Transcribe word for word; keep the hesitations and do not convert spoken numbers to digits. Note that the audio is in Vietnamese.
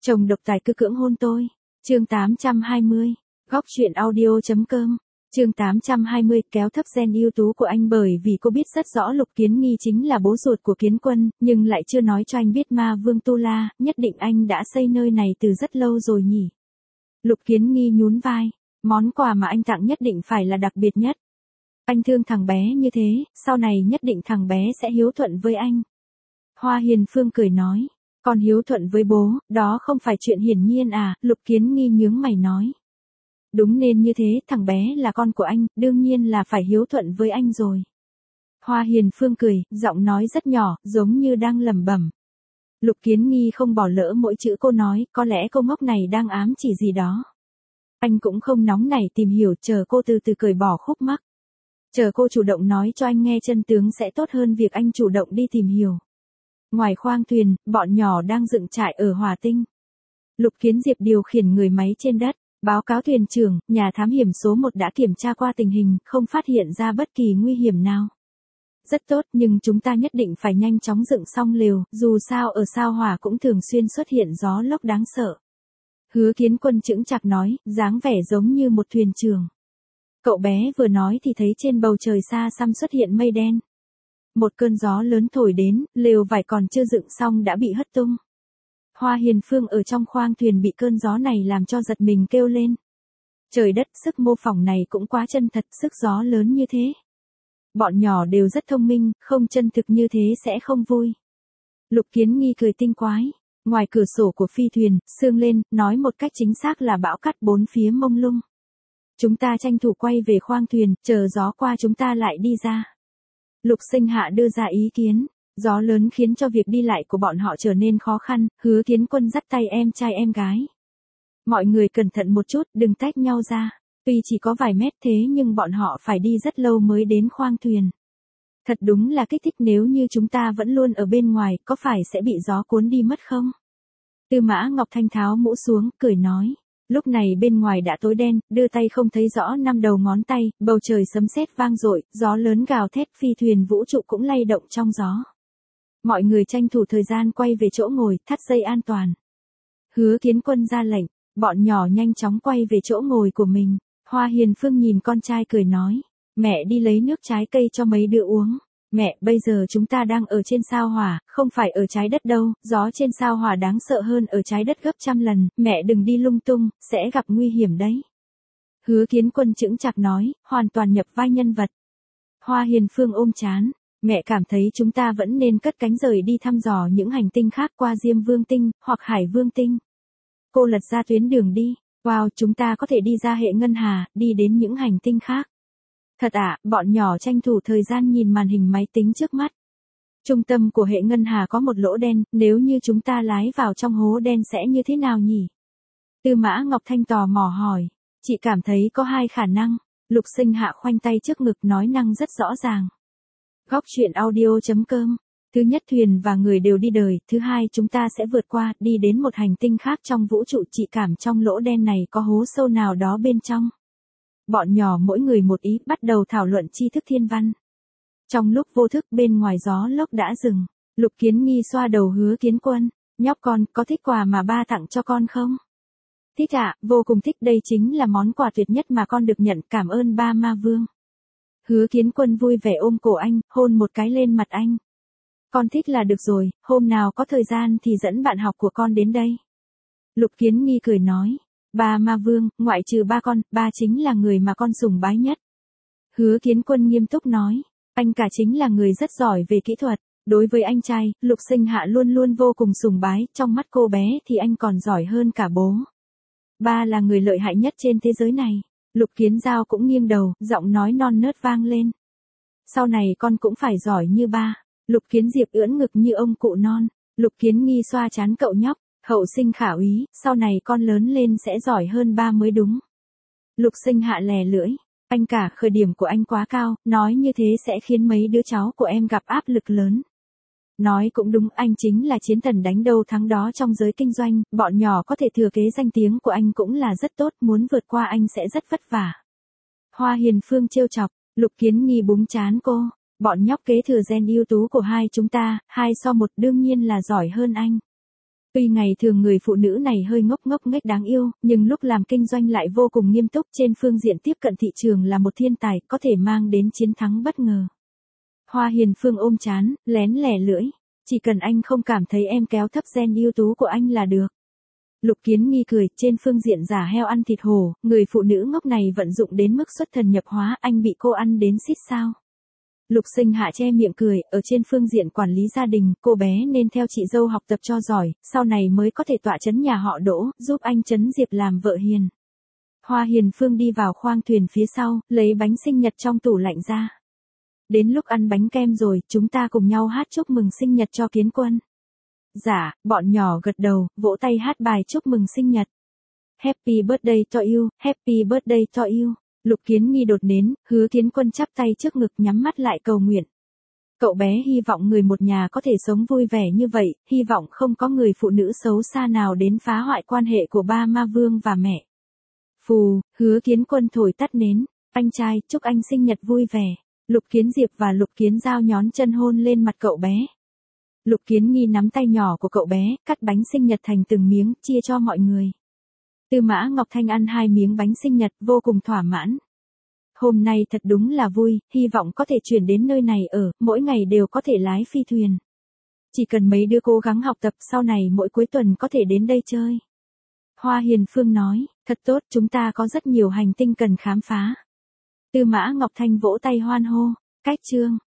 Chồng độc tài cứ cưỡng hôn tôi. Chương tám trăm hai mươi. Góc truyện audio.com. Chương tám trăm hai mươi, kéo thấp gen ưu tú của anh bởi vì cô biết rất rõ Lục Kiến Nghi chính là bố ruột của Kiến Quân, nhưng lại chưa nói cho anh biết Ma Vương Tu La, nhất định anh đã xây nơi này từ rất lâu rồi nhỉ. Lục Kiến Nghi nhún vai, món quà mà anh tặng nhất định phải là đặc biệt nhất. Anh thương thằng bé như thế, sau này nhất định thằng bé sẽ hiếu thuận với anh. Hoa Hiền Phương cười nói, con hiếu thuận với bố, đó không phải chuyện hiển nhiên à, Lục Kiến Nghi nhướng mày nói. Đúng nên như thế, thằng bé là con của anh, đương nhiên là phải hiếu thuận với anh rồi. Hoa Hiền Phương cười, giọng nói rất nhỏ, giống như đang lẩm bẩm. Lục Kiến Nghi không bỏ lỡ mỗi chữ cô nói, có lẽ cô ngốc này đang ám chỉ gì đó. Anh cũng không nóng nảy tìm hiểu, chờ cô từ từ cởi bỏ khúc mắc. Chờ cô chủ động nói cho anh nghe chân tướng sẽ tốt hơn việc anh chủ động đi tìm hiểu. Ngoài khoang thuyền, bọn nhỏ đang dựng trại ở Hòa Tinh. Lục Kiến Diệp điều khiển người máy trên đất, báo cáo thuyền trưởng, nhà thám hiểm số một đã kiểm tra qua tình hình, không phát hiện ra bất kỳ nguy hiểm nào. Rất tốt, nhưng chúng ta nhất định phải nhanh chóng dựng xong lều, dù sao ở sao Hỏa cũng thường xuyên xuất hiện gió lốc đáng sợ. Hứa Kiến Quân chững chạc nói, dáng vẻ giống như một thuyền trưởng. Cậu bé vừa nói thì thấy trên bầu trời xa xăm xuất hiện mây đen. Một cơn gió lớn thổi đến, lều vải còn chưa dựng xong đã bị hất tung. Hoa Hiền Phương ở trong khoang thuyền bị cơn gió này làm cho giật mình kêu lên. Trời đất, sức mô phỏng này cũng quá chân thật, sức gió lớn như thế. Bọn nhỏ đều rất thông minh, không chân thực như thế sẽ không vui. Lục Kiến Nghi cười tinh quái. Ngoài cửa sổ của phi thuyền, sương lên, nói một cách chính xác là bão cát bốn phía mông lung. Chúng ta tranh thủ quay về khoang thuyền, chờ gió qua chúng ta lại đi ra. Lục Sinh Hạ đưa ra ý kiến. Gió lớn khiến cho việc đi lại của bọn họ trở nên khó khăn, Hứa Kiến Quân dắt tay em trai em gái. Mọi người cẩn thận một chút, đừng tách nhau ra. Tuy chỉ có vài mét thế nhưng bọn họ phải đi rất lâu mới đến khoang thuyền. Thật đúng là kích thích, nếu như chúng ta vẫn luôn ở bên ngoài, có phải sẽ bị gió cuốn đi mất không? Tư Mã Ngọc Thanh tháo mũ xuống, cười nói. Lúc này bên ngoài đã tối đen, đưa tay không thấy rõ năm đầu ngón tay, bầu trời sấm sét vang dội, gió lớn gào thét, phi thuyền vũ trụ cũng lay động trong gió. Mọi người tranh thủ thời gian quay về chỗ ngồi, thắt dây an toàn. Hứa Kiến Quân ra lệnh, bọn nhỏ nhanh chóng quay về chỗ ngồi của mình. Hoa Hiền Phương nhìn con trai cười nói, mẹ đi lấy nước trái cây cho mấy đứa uống. Mẹ, bây giờ chúng ta đang ở trên sao Hỏa, không phải ở trái đất đâu, gió trên sao Hỏa đáng sợ hơn ở trái đất gấp trăm lần, mẹ đừng đi lung tung, sẽ gặp nguy hiểm đấy. Hứa Kiến Quân chững chạc nói, hoàn toàn nhập vai nhân vật. Hoa Hiền Phương ôm trán, mẹ cảm thấy chúng ta vẫn nên cất cánh rời đi thăm dò những hành tinh khác qua Diêm Vương Tinh, hoặc Hải Vương Tinh. Cô lật ra tuyến đường đi, wow, chúng ta có thể đi ra hệ ngân hà, đi đến những hành tinh khác. Thật ạ, à, bọn nhỏ tranh thủ thời gian nhìn màn hình máy tính trước mắt. Trung tâm của hệ ngân hà có một lỗ đen, nếu như chúng ta lái vào trong hố đen sẽ như thế nào nhỉ? Tư Mã Ngọc Thanh tò mò hỏi, chị cảm thấy có hai khả năng. Lục Sinh Hạ khoanh tay trước ngực nói năng rất rõ ràng. Góc truyện audio.com. Thứ nhất, thuyền và người đều đi đời, thứ hai, chúng ta sẽ vượt qua, đi đến một hành tinh khác trong vũ trụ, chị cảm trong lỗ đen này có hố sâu nào đó bên trong. Bọn nhỏ mỗi người một ý, bắt đầu thảo luận tri thức thiên văn. Trong lúc vô thức bên ngoài gió lốc đã dừng, Lục Kiến Nghi xoa đầu Hứa Kiến Quân, nhóc con, có thích quà mà ba tặng cho con không? Thích ạ, à, vô cùng thích, đây chính là món quà tuyệt nhất mà con được nhận, cảm ơn ba Ma Vương. Hứa Kiến Quân vui vẻ ôm cổ anh, hôn một cái lên mặt anh. Con thích là được rồi, hôm nào có thời gian thì dẫn bạn học của con đến đây. Lục Kiến Nghi cười nói, ba Ma Vương, ngoại trừ ba con, ba chính là người mà con sùng bái nhất. Hứa Kiến Quân nghiêm túc nói, anh cả chính là người rất giỏi về kỹ thuật. Đối với anh trai, Lục Sinh Hạ luôn luôn vô cùng sùng bái, trong mắt cô bé thì anh còn giỏi hơn cả bố. Ba là người lợi hại nhất trên thế giới này. Lục Kiến Giao cũng nghiêng đầu, giọng nói non nớt vang lên. Sau này con cũng phải giỏi như ba. Lục Kiến Diệp ưỡn ngực như ông cụ non. Lục Kiến Nghi xoa trán cậu nhóc, hậu sinh khả úy, sau này con lớn lên sẽ giỏi hơn ba mới đúng. Lục Sinh Hạ lè lưỡi, anh cả, khởi điểm của anh quá cao, nói như thế sẽ khiến mấy đứa cháu của em gặp áp lực lớn. Nói cũng đúng, anh chính là chiến thần đánh đâu thắng đó trong giới kinh doanh, bọn nhỏ có thể thừa kế danh tiếng của anh cũng là rất tốt, muốn vượt qua anh sẽ rất vất vả. Hoa Hiền Phương trêu chọc, Lục Kiến Nghi búng trán cô, bọn nhóc kế thừa gen ưu tú của hai chúng ta, hai so một đương nhiên là giỏi hơn anh. Tuy ngày thường người phụ nữ này hơi ngốc ngốc nghếch đáng yêu, nhưng lúc làm kinh doanh lại vô cùng nghiêm túc, trên phương diện tiếp cận thị trường là một thiên tài, có thể mang đến chiến thắng bất ngờ. Hoa Hiền Phương ôm trán, lén lẻ lưỡi. Chỉ cần anh không cảm thấy em kéo thấp gen ưu tú của anh là được. Lục Kiến Nghi cười, trên phương diện giả heo ăn thịt hổ, người phụ nữ ngốc này vận dụng đến mức xuất thần nhập hóa, anh bị cô ăn đến xít sao. Lục Sinh Hạ che miệng cười, ở trên phương diện quản lý gia đình, cô bé nên theo chị dâu học tập cho giỏi, sau này mới có thể tọa chấn nhà họ Đỗ, giúp anh Trấn Diệp làm vợ hiền. Hoa Hiền Phương đi vào khoang thuyền phía sau, lấy bánh sinh nhật trong tủ lạnh ra. Đến lúc ăn bánh kem rồi, chúng ta cùng nhau hát chúc mừng sinh nhật cho Kiến Quân. Dạ, bọn nhỏ gật đầu, vỗ tay hát bài chúc mừng sinh nhật. Happy birthday to you, happy birthday to you. Lục Kiến Nghi đột nến, Hứa Kiến Quân chắp tay trước ngực nhắm mắt lại cầu nguyện. Cậu bé hy vọng người một nhà có thể sống vui vẻ như vậy, hy vọng không có người phụ nữ xấu xa nào đến phá hoại quan hệ của ba ma vương và mẹ. Phù, Hứa Kiến Quân thổi tắt nến. Anh trai, chúc anh sinh nhật vui vẻ. Lục Kiến Diệp và Lục Kiến Giao nhón chân hôn lên mặt cậu bé. Lục Kiến Nghi nắm tay nhỏ của cậu bé, cắt bánh sinh nhật thành từng miếng, chia cho mọi người. Tư Mã Ngọc Thanh ăn hai miếng bánh sinh nhật, vô cùng thỏa mãn. Hôm nay thật đúng là vui, hy vọng có thể chuyển đến nơi này ở, mỗi ngày đều có thể lái phi thuyền. Chỉ cần mấy đứa cố gắng học tập, sau này mỗi cuối tuần có thể đến đây chơi. Hoa Hiền Phương nói, thật tốt, chúng ta có rất nhiều hành tinh cần khám phá. Tư Mã Ngọc Thanh vỗ tay hoan hô, cách chương.